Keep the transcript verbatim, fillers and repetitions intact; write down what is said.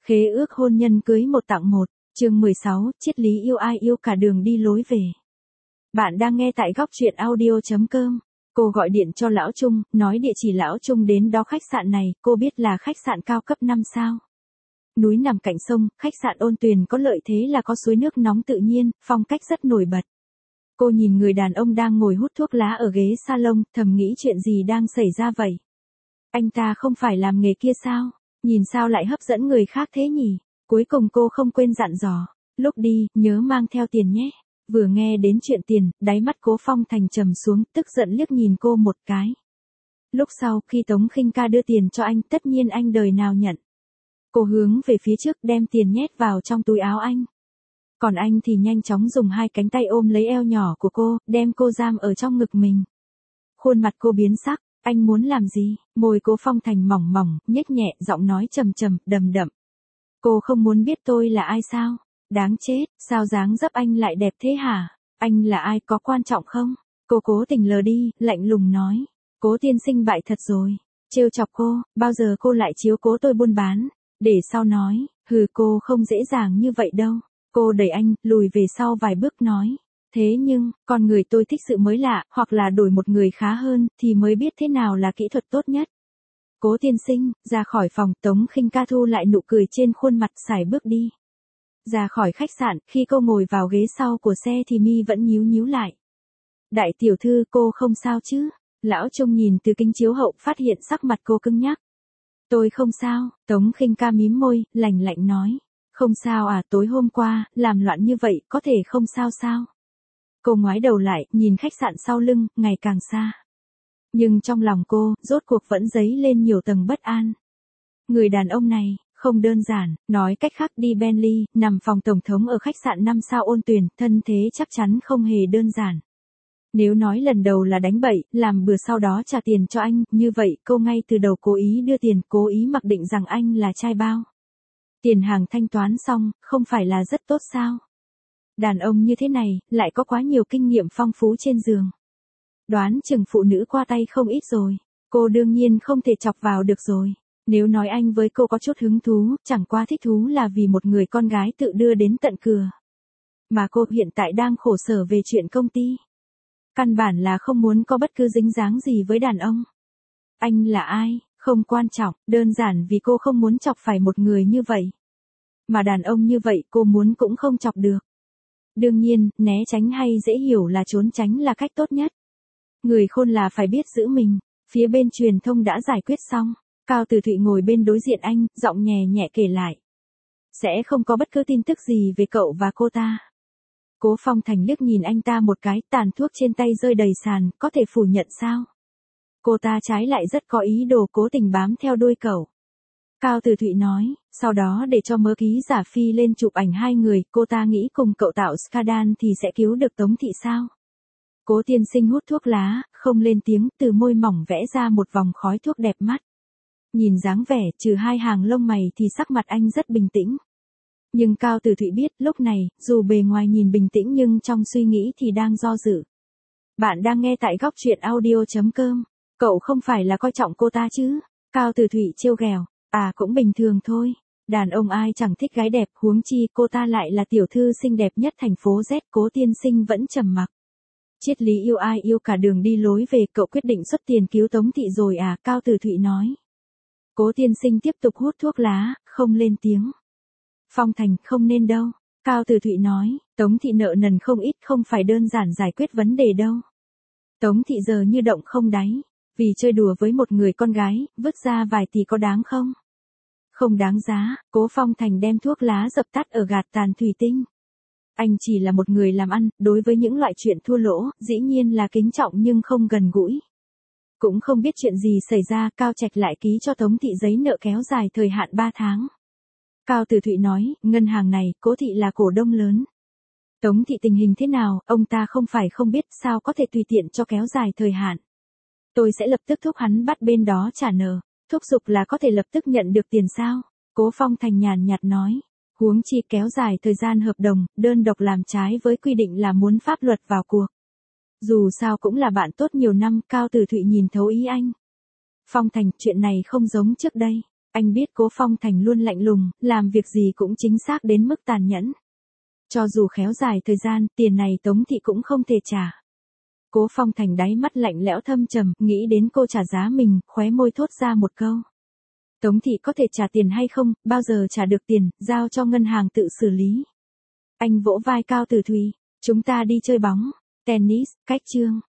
Khế ước hôn nhân cưới một tặng một, chương mười sáu, triết lý yêu ai yêu cả đường đi lối về. Bạn đang nghe tại góc truyện audio chấm com. Cô gọi điện cho Lão Trung, nói địa chỉ Lão Trung đến đó khách sạn này, cô biết là khách sạn cao cấp năm sao. Núi nằm cạnh sông, khách sạn Ôn Tuyền có lợi thế là có suối nước nóng tự nhiên, phong cách rất nổi bật. Cô nhìn người đàn ông đang ngồi hút thuốc lá ở ghế salon, thầm nghĩ chuyện gì đang xảy ra vậy. Anh ta không phải làm nghề kia sao? Nhìn sao lại hấp dẫn người khác thế nhỉ? Cuối cùng cô không quên dặn dò, lúc đi, nhớ mang theo tiền nhé. Vừa nghe đến chuyện tiền, đáy mắt Cố Phong Thành trầm xuống, tức giận liếc nhìn cô một cái. Lúc sau, khi Tống Khinh Ca đưa tiền cho anh, tất nhiên anh đời nào nhận. Cô hướng về phía trước đem tiền nhét vào trong túi áo anh. Còn anh thì nhanh chóng dùng hai cánh tay ôm lấy eo nhỏ của cô, đem cô giam ở trong ngực mình. Khuôn mặt cô biến sắc. Anh muốn làm gì? Môi Cố Phong Thành mỏng mỏng, nhếch nhẹ, giọng nói trầm trầm, đầm đậm. Cô không muốn biết tôi là ai sao? Đáng chết, sao dáng dấp anh lại đẹp thế hả? Anh là ai, có quan trọng không? Cô cố tình lờ đi, lạnh lùng nói. Cố tiên sinh bại thật rồi. Trêu chọc cô, bao giờ cô lại chiếu cố tôi buôn bán? Để sau nói, hừ, cô không dễ dàng như vậy đâu. Cô đẩy anh, lùi về sau vài bước nói. Thế nhưng, con người tôi thích sự mới lạ, hoặc là đổi một người khá hơn, thì mới biết thế nào là kỹ thuật tốt nhất. Cố tiên sinh, ra khỏi phòng, Tống Khinh Ca thu lại nụ cười trên khuôn mặt, sải bước đi. Ra khỏi khách sạn, khi cô ngồi vào ghế sau của xe thì mi vẫn nhíu nhíu lại. Đại tiểu thư, cô không sao chứ? Lão Trung nhìn từ kính chiếu hậu phát hiện sắc mặt cô cứng nhắc. Tôi không sao, Tống Khinh Ca mím môi, lạnh lạnh nói. Không sao à, tối hôm qua, làm loạn như vậy, có thể không sao sao? Cô ngoái đầu lại, nhìn khách sạn sau lưng, ngày càng xa. Nhưng trong lòng cô, rốt cuộc vẫn dấy lên nhiều tầng bất an. Người đàn ông này, không đơn giản, nói cách khác đi Bentley, nằm phòng tổng thống ở khách sạn năm sao Ôn Tuyền, thân thế chắc chắn không hề đơn giản. Nếu nói lần đầu là đánh bậy, làm bừa sau đó trả tiền cho anh, như vậy cô ngay từ đầu cố ý đưa tiền, cố ý mặc định rằng anh là trai bao. Tiền hàng thanh toán xong, không phải là rất tốt sao? Đàn ông như thế này, lại có quá nhiều kinh nghiệm phong phú trên giường. Đoán chừng phụ nữ qua tay không ít rồi. Cô đương nhiên không thể chọc vào được rồi. Nếu nói anh với cô có chút hứng thú, chẳng qua thích thú là vì một người con gái tự đưa đến tận cửa. Mà cô hiện tại đang khổ sở về chuyện công ty. Căn bản là không muốn có bất cứ dính dáng gì với đàn ông. Anh là ai, không quan trọng, đơn giản vì cô không muốn chọc phải một người như vậy. Mà đàn ông như vậy cô muốn cũng không chọc được. Đương nhiên, né tránh hay dễ hiểu là trốn tránh là cách tốt nhất. Người khôn là phải biết giữ mình. Phía bên truyền thông đã giải quyết xong. Cao Tử Thụy ngồi bên đối diện anh, giọng nhẹ nhẹ kể lại. Sẽ không có bất cứ tin tức gì về cậu và cô ta. Cố Phong Thành liếc nhìn anh ta một cái, tàn thuốc trên tay rơi đầy sàn, có thể phủ nhận sao? Cô ta trái lại rất có ý đồ cố tình bám theo đuôi cậu. Cao Tử Thụy nói, sau đó để cho mớ ký giả phi lên chụp ảnh hai người, cô ta nghĩ cùng cậu tạo scandal thì sẽ cứu được Tống Thị sao? Cố tiên sinh hút thuốc lá, không lên tiếng, từ môi mỏng vẽ ra một vòng khói thuốc đẹp mắt. Nhìn dáng vẻ, trừ hai hàng lông mày thì sắc mặt anh rất bình tĩnh. Nhưng Cao Tử Thụy biết, lúc này, dù bề ngoài nhìn bình tĩnh nhưng trong suy nghĩ thì đang do dự. Bạn đang nghe tại góc truyện audio chấm com. Cậu không phải là coi trọng cô ta chứ? Cao Tử Thụy trêu ghẹo. À cũng bình thường thôi. Đàn ông ai chẳng thích gái đẹp, huống chi cô ta lại là tiểu thư xinh đẹp nhất thành phố Z. Cố tiên sinh vẫn trầm mặc. Triết lý yêu ai yêu cả đường đi lối về, cậu quyết định xuất tiền cứu Tống Thị rồi à? Cao Tử Thụy nói. Cố tiên sinh tiếp tục hút thuốc lá, không lên tiếng. Phong Thành, không nên đâu. Cao Tử Thụy nói, Tống Thị nợ nần không ít, không phải đơn giản giải quyết vấn đề đâu. Tống Thị giờ như động không đáy. Vì chơi đùa với một người con gái, vứt ra vài tỷ có đáng không? Không đáng giá. Cố Phong Thành đem thuốc lá dập tắt ở gạt tàn thủy tinh. Anh chỉ là một người làm ăn, đối với những loại chuyện thua lỗ, dĩ nhiên là kính trọng nhưng không gần gũi. Cũng không biết chuyện gì xảy ra, Cao Trạch lại ký cho Tống Thị giấy nợ kéo dài thời hạn ba tháng. Cao Tử Thụy nói, ngân hàng này, Cố Thị là cổ đông lớn. Tống Thị tình hình thế nào, ông ta không phải không biết, sao có thể tùy tiện cho kéo dài thời hạn. Tôi sẽ lập tức thúc hắn bắt bên đó trả nợ. Thúc giục là có thể lập tức nhận được tiền sao? Cố Phong Thành nhàn nhạt nói. Huống chi kéo dài thời gian hợp đồng, đơn độc làm trái với quy định là muốn pháp luật vào cuộc. Dù sao cũng là bạn tốt nhiều năm, Cao Tử Thụy nhìn thấu ý anh. Phong Thành, chuyện này không giống trước đây. Anh biết Cố Phong Thành luôn lạnh lùng, làm việc gì cũng chính xác đến mức tàn nhẫn. Cho dù khéo dài thời gian, tiền này Tống Thị cũng không thể trả. Cố Phong Thành đáy mắt lạnh lẽo thâm trầm, nghĩ đến cô trả giá mình, khóe môi thốt ra một câu. Tống Thị có thể trả tiền hay không, bao giờ trả được tiền, giao cho ngân hàng tự xử lý. Anh vỗ vai Cao Tử Thùy, chúng ta đi chơi bóng, tennis, cách chương.